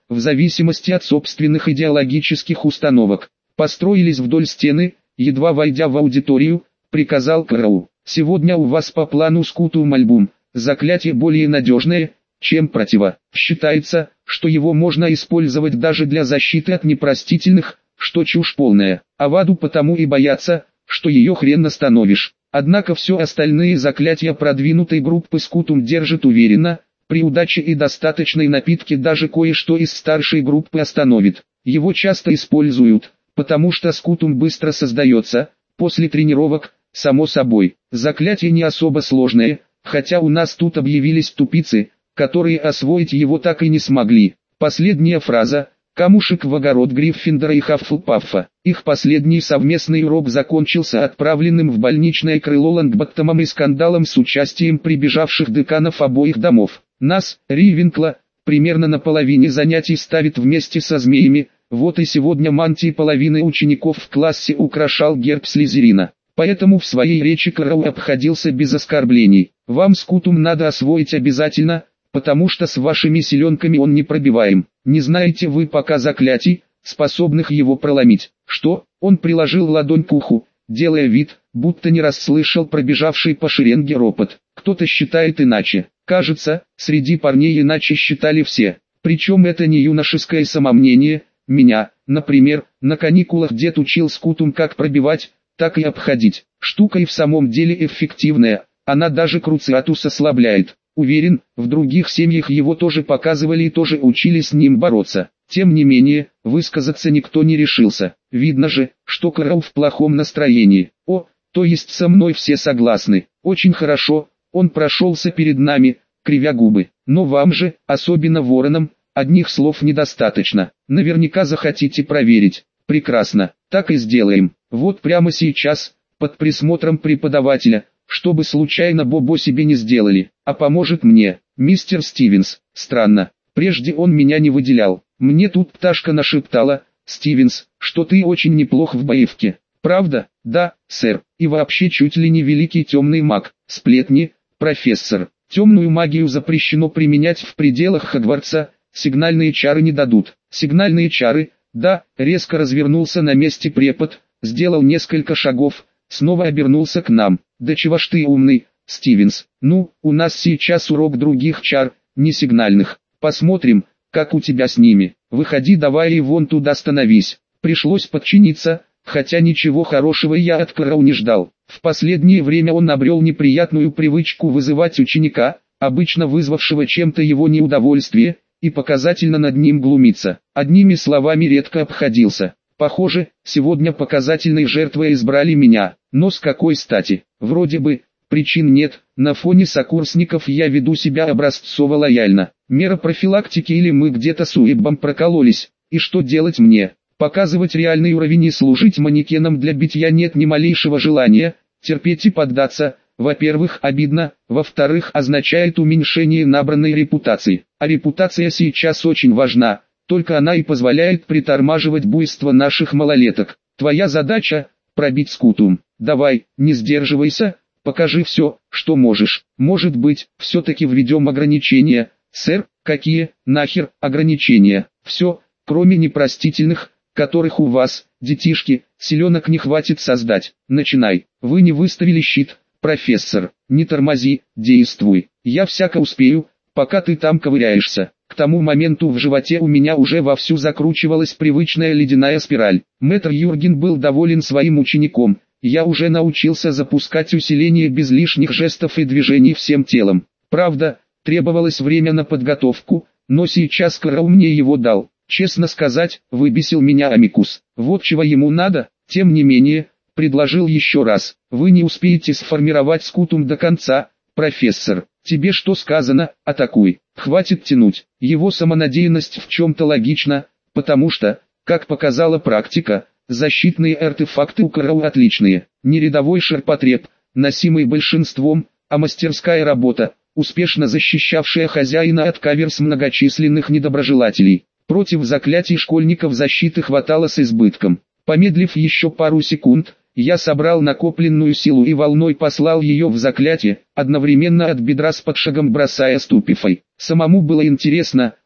в зависимости от собственных идеологических установок. Построились вдоль стены, едва войдя в аудиторию, приказал Кроу. «Сегодня у вас по плану Скутум альбом, заклятие более надежное, чем противо. Считается, что его можно использовать даже для защиты от непростительных, что чушь полная. А в аду потому и боятся, что ее хрен остановишь. Однако все остальные заклятия продвинутой группы Скутум держит уверенно, при удаче и достаточной напитке даже кое-что из старшей группы остановит. Его часто используют, потому что Скутум быстро создается, после тренировок, само собой. Заклятие не особо сложное, хотя у нас тут объявились тупицы, которые освоить его так и не смогли. Последняя фраза – камушек в огород Гриффиндора и Хаффлпаффа. Их последний совместный урок закончился отправленным в больничное крыло Лонгботтомом и скандалом с участием прибежавших деканов обоих домов. Нас, Ривенкла, примерно на половине занятий ставит вместе со змеями, вот и сегодня мантии половины учеников в классе украшал герб Слизерина. Поэтому в своей речи Кроу обходился без оскорблений. Вам Скутум надо освоить обязательно, потому что с вашими силенками он непробиваем. Не знаете вы пока заклятий, способных его проломить. Что? Он приложил ладонь к уху, делая вид, будто не расслышал пробежавший по шеренге ропот. Кто-то считает иначе. Кажется, среди парней иначе считали все. Причем это не юношеское самомнение. Меня, например, на каникулах дед учил Скутум как пробивать, так и обходить. Штука и в самом деле эффективная, она даже Круциатус ослабляет. Уверен, в других семьях его тоже показывали и тоже учили с ним бороться. Тем не менее, высказаться никто не решился. Видно же, что Кроу в плохом настроении. О, то есть со мной все согласны. Очень хорошо, он прошелся перед нами, кривя губы. Но вам же, особенно воронам, одних слов недостаточно. Наверняка захотите проверить. Прекрасно, так и сделаем. Вот прямо сейчас, под присмотром преподавателя, чтобы случайно Бобо себе не сделали, а поможет мне, мистер Стивенс. Странно, прежде он меня не выделял. Мне тут пташка нашептала: «Стивенс, что ты очень неплох в боевке». Правда? Да, сэр. И вообще чуть ли не великий темный маг. Сплетни, профессор. Темную магию запрещено применять в пределах Хогвартса, сигнальные чары не дадут. Сигнальные чары, да, резко развернулся на месте препод, сделал несколько шагов, снова обернулся к нам. Да чего ж ты умный, Стивенс. Ну, у нас сейчас урок других чар, не сигнальных. Посмотрим, как у тебя с ними. Выходи давай и вон туда становись. Пришлось подчиниться, хотя ничего хорошего я от Кроу не ждал. В последнее время он обрел неприятную привычку вызывать ученика, обычно вызвавшего чем-то его неудовольствие, и показательно над ним глумиться. Одними словами редко обходился. Похоже, сегодня показательной жертвой избрали меня. Но с какой стати? Вроде бы, причин нет, на фоне сокурсников я веду себя образцово лояльно. Мера профилактики или мы где-то с Уэббом прокололись, и что делать мне? Показывать реальный уровень и служить манекеном для битья нет ни малейшего желания, терпеть и поддаться, во-первых, обидно, во-вторых, означает уменьшение набранной репутации. А репутация сейчас очень важна, только она и позволяет притормаживать буйство наших малолеток. Твоя задача – пробить Скутум. Давай, не сдерживайся, покажи все, что можешь. Может быть, все-таки введем ограничения. Сэр, какие, нахер, ограничения? Все, кроме непростительных, которых у вас, детишки, силенок не хватит создать. Начинай. Вы не выставили щит, профессор. Не тормози, действуй. Я всяко успею, пока ты там ковыряешься. К тому моменту в животе у меня уже вовсю закручивалась привычная ледяная спираль. Мэтр Юрген был доволен своим учеником. Я уже научился запускать усиление без лишних жестов и движений всем телом. Правда, требовалось время на подготовку, но сейчас Кроу мне его дал. Честно сказать, выбесил меня Амикус. Вот чего ему надо, тем не менее, предложил еще раз. Вы не успеете сформировать Скутум до конца, профессор. Тебе что сказано, атакуй. Хватит тянуть. Его самонадеянность в чем-то логична, потому что, как показала практика, защитные артефакты у Кроу отличные. Не рядовой ширпотреб, носимый большинством, а мастерская работа, успешно защищавшая хозяина от каверс многочисленных недоброжелателей. Против заклятий школьников защиты хватало с избытком. Помедлив еще пару секунд, я собрал накопленную силу и волной послал ее в заклятие, одновременно от бедра с подшагом бросая ступифой. Самому было интересно,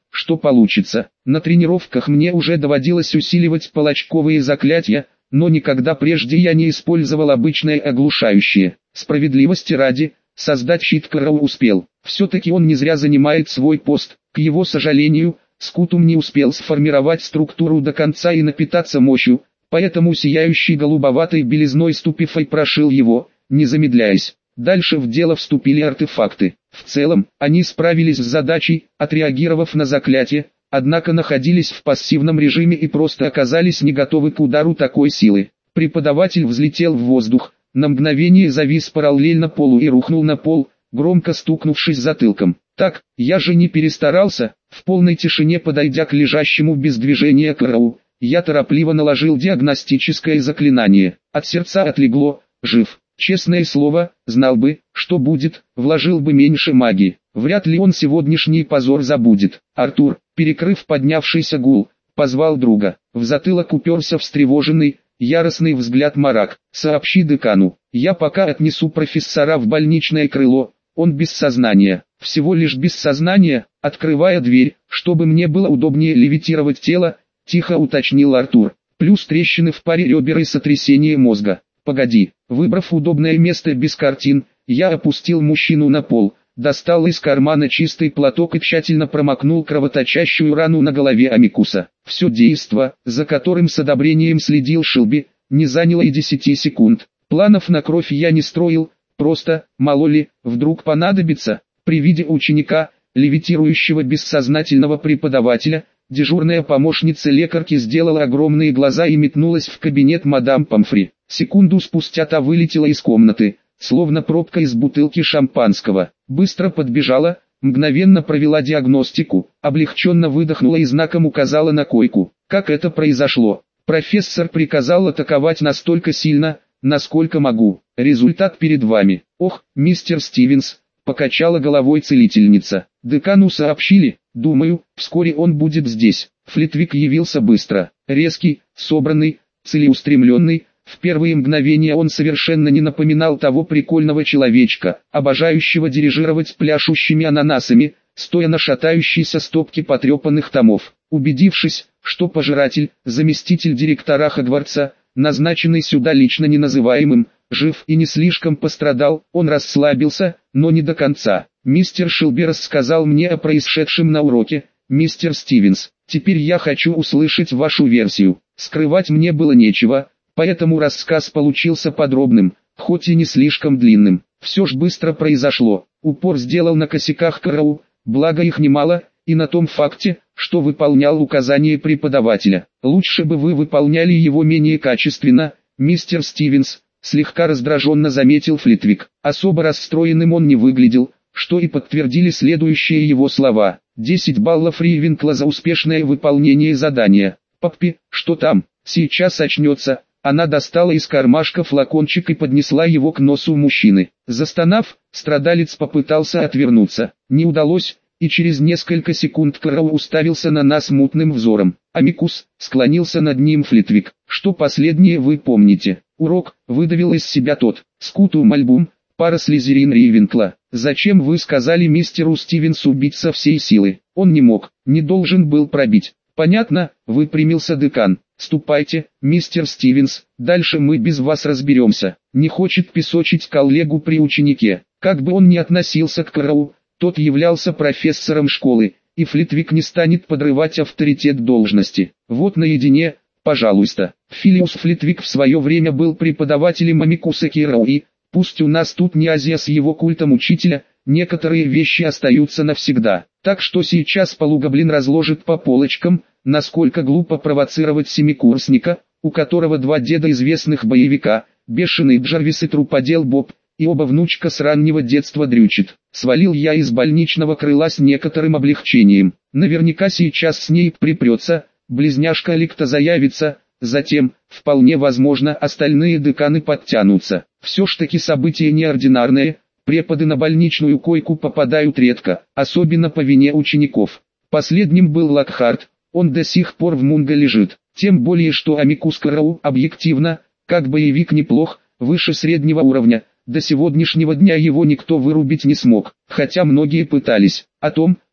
что получится. На тренировках мне уже доводилось усиливать палачковые заклятия, но никогда прежде я не использовал обычное оглушающее. Справедливости ради, создать щит Кроу успел. Все-таки он не зря занимает свой пост. К его сожалению, Скутум не успел сформировать структуру до конца и напитаться мощью, поэтому сияющий голубоватой белизной ступифой прошил его, не замедляясь. Дальше в дело вступили артефакты. В целом, они справились с задачей, отреагировав на заклятие, однако находились в пассивном режиме и просто оказались не готовы к удару такой силы. Преподаватель взлетел в воздух, на мгновение завис параллельно полу и рухнул на пол, громко стукнувшись затылком. Так, я же не перестарался. В полной тишине, подойдя к лежащему без движения Кроу, я торопливо наложил диагностическое заклинание. От сердца отлегло, жив. Честное слово, знал бы, что будет, вложил бы меньше магии. Вряд ли он сегодняшний позор забудет. Артур, перекрыв поднявшийся гул, позвал друга. В затылок уперся встревоженный, яростный взгляд Марак. «Сообщи декану, я пока отнесу профессора в больничное крыло, он без сознания». «Всего лишь без сознания», открывая дверь, чтобы мне было удобнее левитировать тело, тихо уточнил Артур. «Плюс трещины в паре ребер и сотрясение мозга». «Погоди». Выбрав удобное место без картин, я опустил мужчину на пол, достал из кармана чистый платок и тщательно промокнул кровоточащую рану на голове Амикуса. Все действо, за которым с одобрением следил Шилби, не заняло и 10 секунд. Планов на кровь я не строил, просто, мало ли, вдруг понадобится. При виде ученика, левитирующего бессознательного преподавателя, дежурная помощница лекарки сделала огромные глаза и метнулась в кабинет мадам Помфри. Секунду спустя та вылетела из комнаты, словно пробка из бутылки шампанского. Быстро подбежала, мгновенно провела диагностику, облегченно выдохнула и знаком указала на койку. Как это произошло? Профессор приказал атаковать настолько сильно, насколько могу. Результат перед вами. Ох, мистер Стивенс, покачала головой целительница. Декану сообщили, думаю, вскоре он будет здесь. Флитвик явился быстро, резкий, собранный, целеустремленный. В первые мгновения он совершенно не напоминал того прикольного человечка, обожающего дирижировать пляшущими ананасами, стоя на шатающейся стопке потрепанных томов. Убедившись, что пожиратель, заместитель директора Хогвартса, назначенный сюда лично неназываемым, жив и не слишком пострадал, он расслабился, но не до конца. Мистер Шилби рассказал мне о происшедшем на уроке. Мистер Стивенс, теперь я хочу услышать вашу версию. Скрывать мне было нечего, поэтому рассказ получился подробным, хоть и не слишком длинным. Все ж быстро произошло. Упор сделал на косяках Кроу, благо их немало, и на том факте, что выполнял указания преподавателя. Лучше бы вы выполняли его менее качественно, мистер Стивенс, слегка раздраженно заметил Флитвик. Особо расстроенным он не выглядел, что и подтвердили следующие его слова. 10 баллов Ривенкла за успешное выполнение задания. Паппи, что там? Сейчас очнется. Она достала из кармашка флакончик и поднесла его к носу мужчины. Застонав, страдалец попытался отвернуться. Не удалось, и через несколько секунд Кроу уставился на нас мутным взором. Амикус, склонился над ним Флитвик. Что последнее вы помните? Урок, выдавил из себя тот. Скутум альбум, пара Слизерин Ривенкла. Зачем вы сказали мистеру Стивенсу бить со всей силы? Он не мог, не должен был пробить. Понятно, выпрямился декан. Ступайте, мистер Стивенс, дальше мы без вас разберемся. Не хочет песочить коллегу при ученике. Как бы он ни относился к Кроу, тот являлся профессором школы, и Флитвик не станет подрывать авторитет должности. Вот наедине, пожалуйста. Филиус Флитвик в свое время был преподавателем Амикуса Кироу и, пусть у нас тут не Азия с его культом учителя, некоторые вещи остаются навсегда. Так что сейчас полугоблин разложит по полочкам, насколько глупо провоцировать семикурсника, у которого 2 деда известных боевика, бешеный Джарвис и труподел Боб, и оба внучка с раннего детства дрючит. Свалил я из больничного крыла с некоторым облегчением. Наверняка сейчас Снейп припрется, близняшка Ликта заявится, затем, вполне возможно, остальные деканы подтянутся. Все ж таки события неординарные, преподы на больничную койку попадают редко, особенно по вине учеников. Последним был Локхарт, он до сих пор в Мунго лежит. Тем более что Амикус Кроу объективно, как боевик неплох, выше среднего уровня. До сегодняшнего дня его никто вырубить не смог, хотя многие пытались. О том,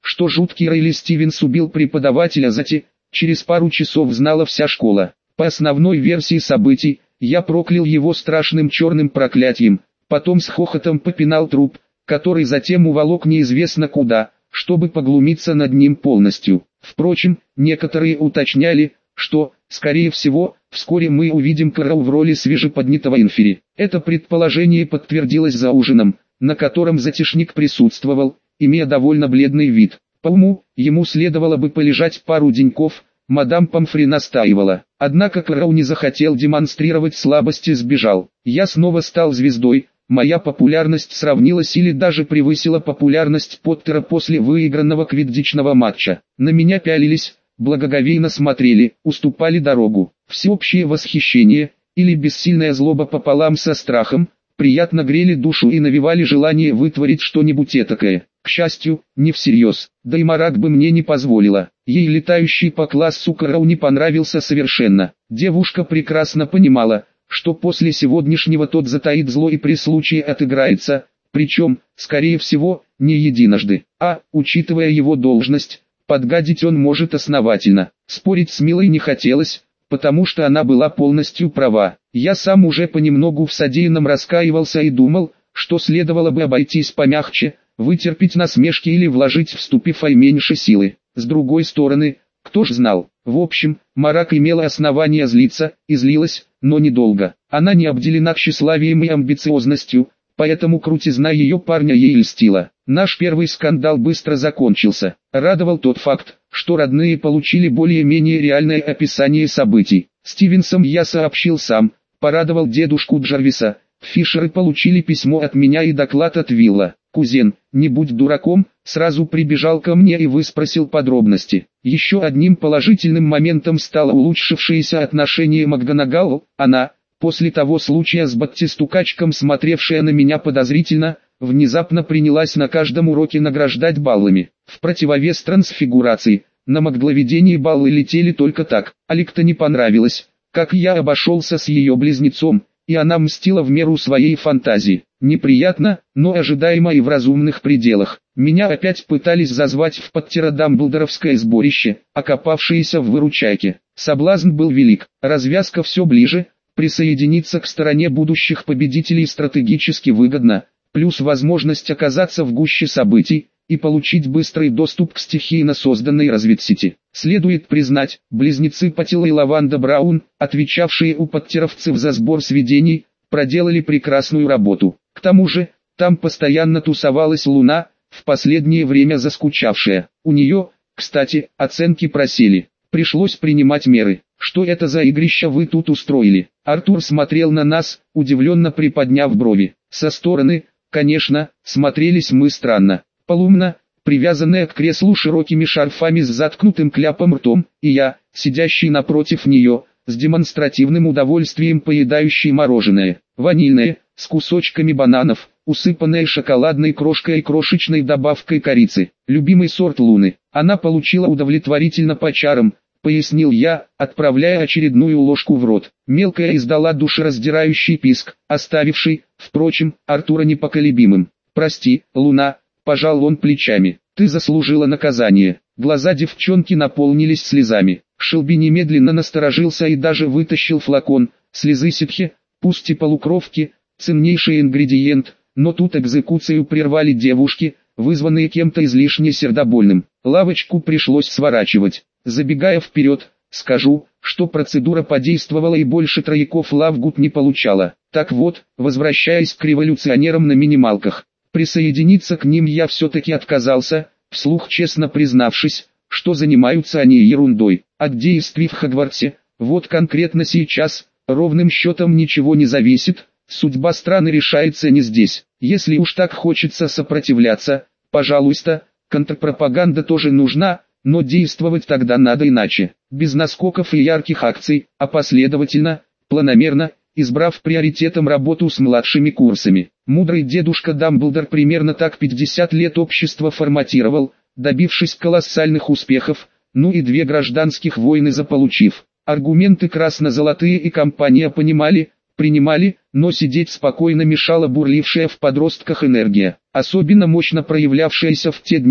что жуткий Райли Стивенс убил преподавателя Зати, через пару часов знала вся школа. По основной версии событий, я проклял его страшным черным проклятием, потом с хохотом попинал труп, который затем уволок неизвестно куда, чтобы поглумиться над ним полностью. Впрочем, некоторые уточняли, что, скорее всего, вскоре мы увидим Кэрол в роли свежеподнятого инфери. Это предположение подтвердилось за ужином, на котором затишник присутствовал, имея довольно бледный вид. По уму, ему следовало бы полежать пару деньков, мадам Помфри настаивала. Однако Кэрол не захотел демонстрировать слабость и сбежал. Я снова стал звездой, моя популярность сравнилась или даже превысила популярность Поттера после выигранного квиддичного матча. На меня пялились, благоговейно смотрели, уступали дорогу. Всеобщее восхищение, или бессильная злоба пополам со страхом, приятно грели душу и навевали желание вытворить что-нибудь этакое. К счастью, не всерьез, да и Марак бы мне не позволила. Ей летающий по классу Кэрол не понравился совершенно. Девушка прекрасно понимала, что после сегодняшнего тот затаит зло и при случае отыграется, причем, скорее всего, не единожды. А, учитывая его должность, подгадить он может основательно. Спорить с Милой не хотелось, потому что она была полностью права. Я сам уже понемногу в содеянном раскаивался и думал, что следовало бы обойтись помягче, вытерпеть насмешки или вложить в Ступифай меньше силы. С другой стороны, кто ж знал? В общем, Марак имела основания злиться, и злилась, но недолго. Она не обделена тщеславием и амбициозностью, поэтому крутизна ее парня ей льстила. Наш первый скандал быстро закончился. Радовал тот факт, что родные получили более-менее реальное описание событий. Стивенсом я сообщил сам, порадовал дедушку Джарвиса. Фишеры получили письмо от меня и доклад от Вилла. Кузен, не будь дураком, сразу прибежал ко мне и выспросил подробности. Еще одним положительным моментом стало улучшившееся отношение МакГонагал. Она, после того случая с Баттистукачком, смотревшая на меня подозрительно, внезапно принялась на каждом уроке награждать баллами. В противовес трансфигурации, на Макгловедении баллы летели только так. Алик-то не понравилось, как я обошелся с ее близнецом, и она мстила в меру своей фантазии. Неприятно, но ожидаемо и в разумных пределах. Меня опять пытались зазвать в Поттеро-Дамблдоровское сборище, окопавшееся в выручайке. Соблазн был велик, развязка все ближе, присоединиться к стороне будущих победителей стратегически выгодно, плюс возможность оказаться в гуще событий и получить быстрый доступ к стихийно созданной разведсети. Следует признать, близнецы Патила и Лаванда Браун, отвечавшие у подтеровцев за сбор сведений, проделали прекрасную работу. К тому же, там постоянно тусовалась Луна, в последнее время заскучавшая. У нее, кстати, оценки просели. Пришлось принимать меры. Что это за игрища вы тут устроили? Артур смотрел на нас, удивленно приподняв брови. Со стороны, конечно, смотрелись мы странно. Полумна, привязанная к креслу широкими шарфами с заткнутым кляпом ртом, и я, сидящий напротив нее, с демонстративным удовольствием поедающий мороженое, ванильное, с кусочками бананов, усыпанное шоколадной крошкой и крошечной добавкой корицы. Любимый сорт Луны. Она получила удовлетворительно по чарам, пояснил я, отправляя очередную ложку в рот. Мелкая издала душераздирающий писк, оставивший, впрочем, Артура непоколебимым. «Прости, Луна», — пожал он плечами, — «ты заслужила наказание». Глаза девчонки наполнились слезами. Шелби немедленно насторожился и даже вытащил флакон. Слезы ситхи, пусть и полукровки, ценнейший ингредиент, но тут экзекуцию прервали девушки, вызванные кем-то излишне сердобольным. Лавочку пришлось сворачивать. Забегая вперед, скажу, что процедура подействовала и больше трояков Лавгуд не получала. Так вот, возвращаясь к революционерам на минималках, присоединиться к ним я все-таки отказался, вслух честно признавшись, что занимаются они ерундой. От действий в Хогвартсе, вот конкретно сейчас, ровным счетом ничего не зависит, судьба страны решается не здесь. Если уж так хочется сопротивляться, пожалуйста, контрпропаганда тоже нужна, но действовать тогда надо иначе, без наскоков и ярких акций, а последовательно, планомерно, избрав приоритетом работу с младшими курсами. Мудрый дедушка Дамблдор примерно так 50 лет общество форматировал, добившись колоссальных успехов, ну и 2 гражданских войны заполучив. Аргументы красно-золотые и компания понимали, принимали, но сидеть спокойно мешала бурлившая в подростках энергия, особенно мощно проявлявшаяся в те дни,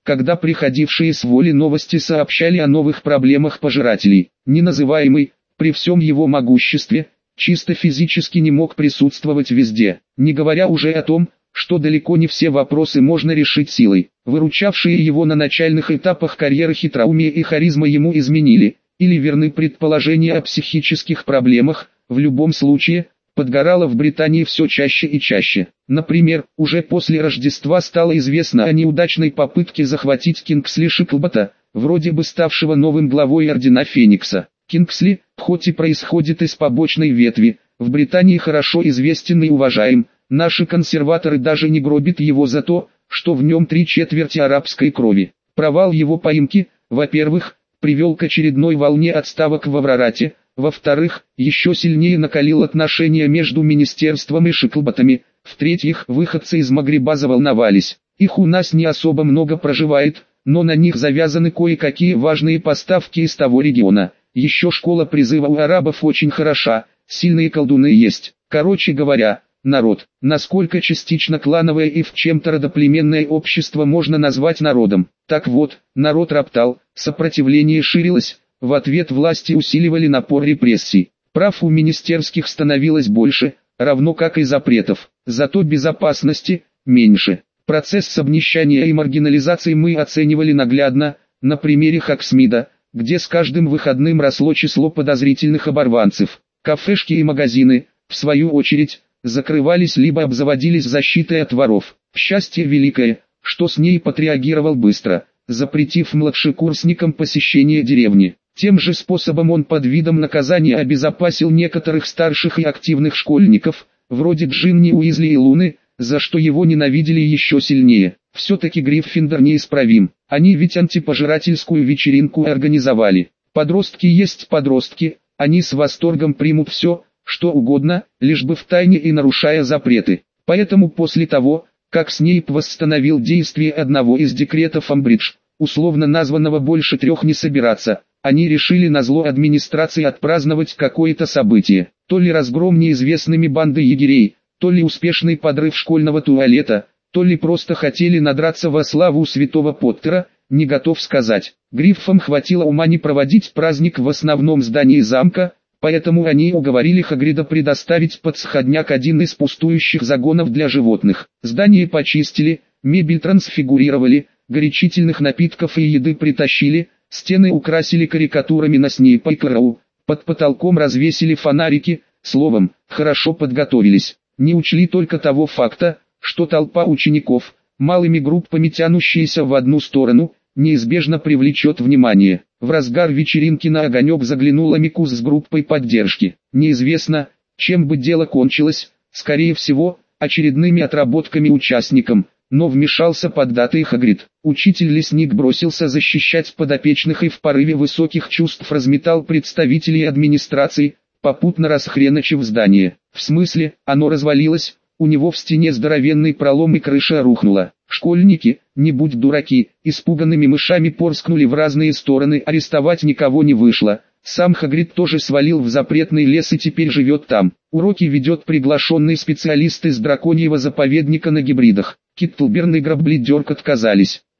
когда приходившие с воли новости сообщали о новых проблемах пожирателей. Неназываемый, при всем его могуществе, чисто физически не мог присутствовать везде, не говоря уже о том, что далеко не все вопросы можно решить силой. Выручавшие его на начальных этапах карьеры хитроумие и харизма ему изменили, или верны предположения о психических проблемах. В любом случае, подгорало в Британии все чаще и чаще. Например, уже после Рождества стало известно о неудачной попытке захватить Кингсли Шиклбота, вроде бы ставшего новым главой Ордена Феникса. Кингсли, хоть и происходит из побочной ветви, в Британии хорошо известен и уважаем. Наши консерваторы даже не гробят его за то, что в нем 3/4 арабской крови. Провал его поимки, во-первых, привел к очередной волне отставок в Аврарате, во-вторых, еще сильнее накалил отношения между министерством и Шиклботами, в-третьих, выходцы из Магриба заволновались. Их у нас не особо много проживает, но на них завязаны кое-какие важные поставки из того региона. Еще школа призыва у арабов очень хороша, сильные колдуны есть. Короче говоря, народ, насколько частично клановое и в чем-то родоплеменное общество можно назвать народом. Так вот, народ роптал, сопротивление ширилось, в ответ власти усиливали напор репрессий. Прав у министерских становилось больше, равно как и запретов, зато безопасности меньше. Процесс обнищания и маргинализации мы оценивали наглядно, на примере Хоксмида, где с каждым выходным росло число подозрительных оборванцев. Кафешки и магазины, в свою очередь, закрывались либо обзаводились защитой от воров. Счастье великое, что с ней отреагировал быстро, запретив младшекурсникам посещение деревни. Тем же способом он под видом наказания обезопасил некоторых старших и активных школьников, вроде Джинни Уизли и Луны, за что его ненавидели еще сильнее. Все-таки Гриффиндор неисправим, они ведь антипожирательскую вечеринку организовали. Подростки есть подростки, они с восторгом примут все, что угодно, лишь бы втайне и нарушая запреты. Поэтому после того, как Снейп восстановил действие одного из декретов Амбридж, условно названного «больше 3 не собираться», они решили назло администрации отпраздновать какое-то событие. То ли разгром неизвестными банды егерей, то ли успешный подрыв школьного туалета, то ли просто хотели надраться во славу святого Поттера, не готов сказать. Гриффам хватило ума не проводить праздник в основном здании замка, поэтому они уговорили Хагрида предоставить под сходняк один из пустующих загонов для животных. Здание почистили, мебель трансфигурировали, горячительных напитков и еды притащили, стены украсили карикатурами на Снейпа и Кэрроу, под потолком развесили фонарики, словом, хорошо подготовились. Не учли только того факта, что толпа учеников, малыми группами тянущаяся в одну сторону, неизбежно привлечет внимание. В разгар вечеринки на огонек заглянула Микус с группой поддержки. Неизвестно, чем бы дело кончилось, скорее всего, очередными отработками участникам, но вмешался поддатый Хагрид. Учитель-лесник бросился защищать подопечных и в порыве высоких чувств разметал представителей администрации, попутно расхреначив здание. В смысле, оно развалилось, у него в стене здоровенный пролом и крыша рухнула. Школьники, не будь дураки, испуганными мышами порскнули в разные стороны, арестовать никого не вышло. Сам Хагрид тоже свалил в запретный лес и теперь живет там. Уроки ведет приглашенный специалист из драконьего заповедника на гибридах. Киттлберн и Граблидерк отказались.